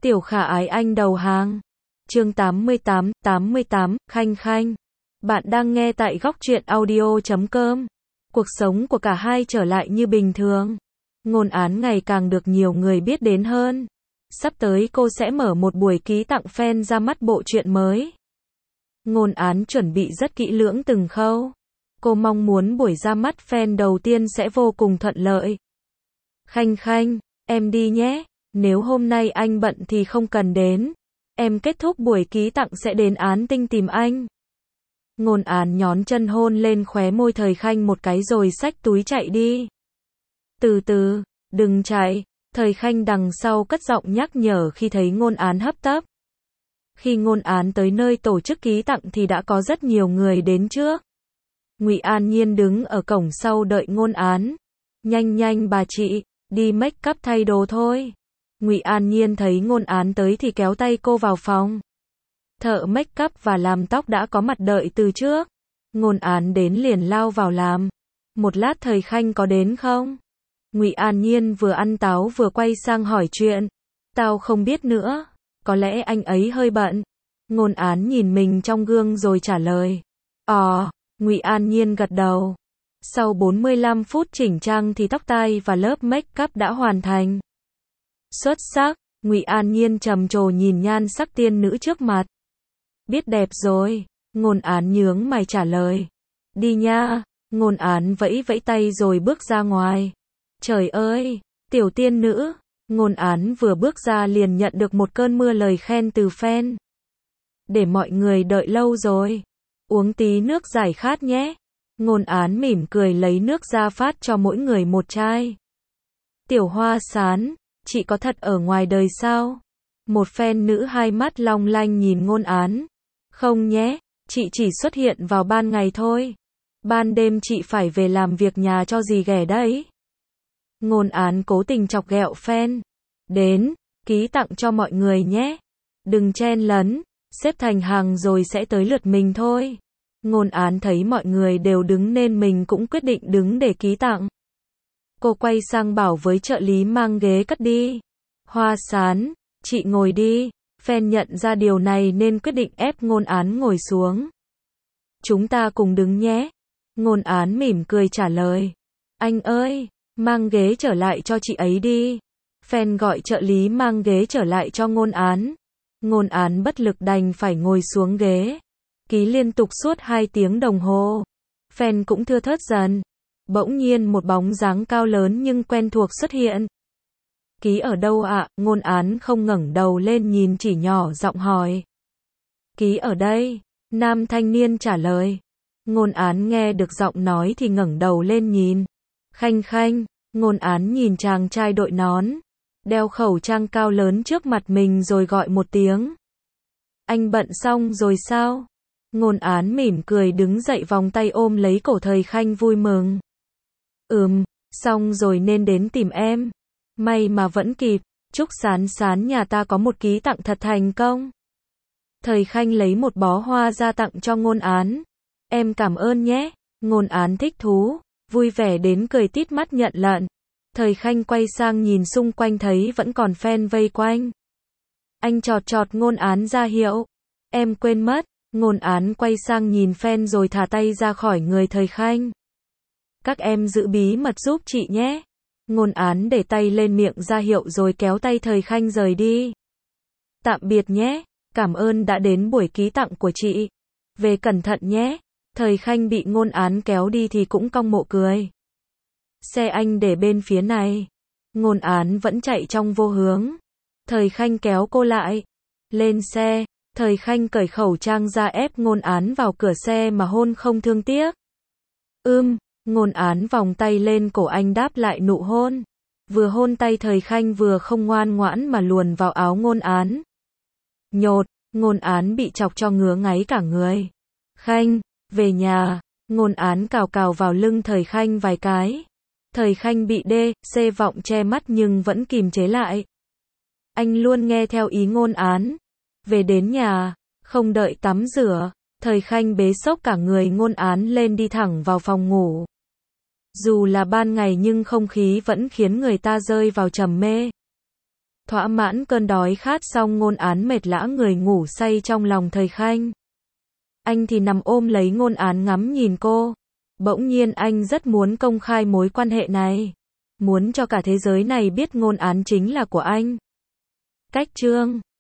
Tiểu Khả Ái Anh đầu hàng. Chương 88, Khanh Khanh. Bạn đang nghe tại góc truyện audio.com. Cuộc sống của cả hai trở lại như bình thường. Ngôn án ngày càng được nhiều người biết đến hơn. Sắp tới cô sẽ mở một buổi ký tặng fan ra mắt bộ truyện mới. Ngôn án chuẩn bị rất kỹ lưỡng từng khâu. Cô mong muốn buổi ra mắt fan đầu tiên sẽ vô cùng thuận lợi. Khanh Khanh, em đi nhé. Nếu hôm nay anh bận thì không cần đến. Em kết thúc buổi ký tặng sẽ đến Án Tinh tìm anh. Ngôn án nhón chân hôn lên khóe môi Thời Khanh một cái rồi xách túi chạy đi. Từ từ, đừng chạy. Thời Khanh đằng sau cất giọng nhắc nhở khi thấy ngôn án hấp tấp. Khi ngôn án tới nơi tổ chức ký tặng thì đã có rất nhiều người đến trước. Ngụy An Nhiên đứng ở cổng sau đợi ngôn án. Nhanh nhanh bà chị, đi make up thay đồ thôi. Ngụy An Nhiên thấy ngôn án tới thì kéo tay cô vào phòng. Thợ make up và làm tóc đã có mặt đợi từ trước. Ngôn án đến liền lao vào làm. Một lát Thời Khanh có đến không? Ngụy An Nhiên vừa ăn táo vừa quay sang hỏi chuyện. Tao không biết nữa. Có lẽ anh ấy hơi bận. Ngôn án nhìn mình trong gương rồi trả lời. Ngụy An Nhiên gật đầu. Sau 45 phút chỉnh trang thì tóc tai và lớp make up đã hoàn thành. Xuất sắc, Ngụy An Nhiên trầm trồ nhìn nhan sắc tiên nữ trước mặt. Biết đẹp rồi, ngôn án nhướng mày trả lời. Đi nha, ngôn án vẫy vẫy tay rồi bước ra ngoài. Trời ơi, tiểu tiên nữ, ngôn án vừa bước ra liền nhận được một cơn mưa lời khen từ fan. Để mọi người đợi lâu rồi, uống tí nước giải khát nhé. Ngôn án mỉm cười lấy nước ra phát cho mỗi người một chai. Tiểu Hoa Sán, chị có thật ở ngoài đời sao? Một fan nữ hai mắt long lanh nhìn ngôn án. Không nhé, chị chỉ xuất hiện vào ban ngày thôi. Ban đêm chị phải về làm việc nhà cho dì ghẻ đấy. Ngôn án cố tình chọc ghẹo fan. Đến, ký tặng cho mọi người nhé. Đừng chen lấn, xếp thành hàng rồi sẽ tới lượt mình thôi. Ngôn án thấy mọi người đều đứng nên mình cũng quyết định đứng để ký tặng. Cô quay sang bảo với trợ lý mang ghế cất đi. Hoa Sán, chị ngồi đi. Fan nhận ra điều này nên quyết định ép ngôn án ngồi xuống. Chúng ta cùng đứng nhé. Ngôn án mỉm cười trả lời. Anh ơi, mang ghế trở lại cho chị ấy đi. Fan gọi trợ lý mang ghế trở lại cho ngôn án. Ngôn án bất lực đành phải ngồi xuống ghế. Ký liên tục suốt 2 tiếng đồng hồ. Fan cũng thưa thớt dần. Bỗng nhiên một bóng dáng cao lớn nhưng quen thuộc xuất hiện. Ký ở đâu ạ? Ngôn án không ngẩng đầu lên nhìn chỉ nhỏ giọng hỏi. Ký ở đây. Nam thanh niên trả lời. Ngôn án nghe được giọng nói thì ngẩng đầu lên nhìn. Khanh Khanh. Ngôn án nhìn chàng trai đội nón, đeo khẩu trang cao lớn trước mặt mình rồi gọi một tiếng. Anh bận xong rồi sao? Ngôn án mỉm cười đứng dậy vòng tay ôm lấy cổ Thời Khanh vui mừng. Xong rồi nên đến tìm em. May mà vẫn kịp, chúc Sán Sán nhà ta có một ký tặng thật thành công. Thời Khanh lấy một bó hoa ra tặng cho ngôn án. Em cảm ơn nhé. Ngôn án thích thú, vui vẻ đến cười tít mắt nhận lận. Thời Khanh quay sang nhìn xung quanh thấy vẫn còn fan vây quanh. Anh chọt chọt ngôn án ra hiệu. Em quên mất. Ngôn án quay sang nhìn fan rồi thả tay ra khỏi người Thời Khanh. Các em giữ bí mật giúp chị nhé. Ngôn án để tay lên miệng ra hiệu rồi kéo tay Thời Khanh rời đi. Tạm biệt nhé. Cảm ơn đã đến buổi ký tặng của chị. Về cẩn thận nhé. Thời Khanh bị ngôn án kéo đi thì cũng cong mộ cười. Xe anh để bên phía này. Ngôn án vẫn chạy trong vô hướng. Thời Khanh kéo cô lại. Lên xe. Thời Khanh cởi khẩu trang ra ép ngôn án vào cửa xe mà hôn không thương tiếc. Ngôn án vòng tay lên cổ anh đáp lại nụ hôn. Vừa hôn tay Thời Khanh vừa không ngoan ngoãn mà luồn vào áo ngôn án. Nhột, ngôn án bị chọc cho ngứa ngáy cả người. Khanh, về nhà. Ngôn án cào cào vào lưng Thời Khanh vài cái. Thời Khanh bị C vọng che mắt nhưng vẫn kìm chế lại. Anh luôn nghe theo ý ngôn án. Về đến nhà, không đợi tắm rửa, Thời Khanh bế xốc cả người ngôn án lên đi thẳng vào phòng ngủ. Dù là ban ngày nhưng không khí vẫn khiến người ta rơi vào trầm mê. Thỏa mãn cơn đói khát xong Ngôn Án mệt lả người ngủ say trong lòng Thời Khanh. Anh thì nằm ôm lấy Ngôn Án ngắm nhìn cô. Bỗng nhiên anh rất muốn công khai mối quan hệ này. Muốn cho cả thế giới này biết Ngôn Án chính là của anh. Cách chương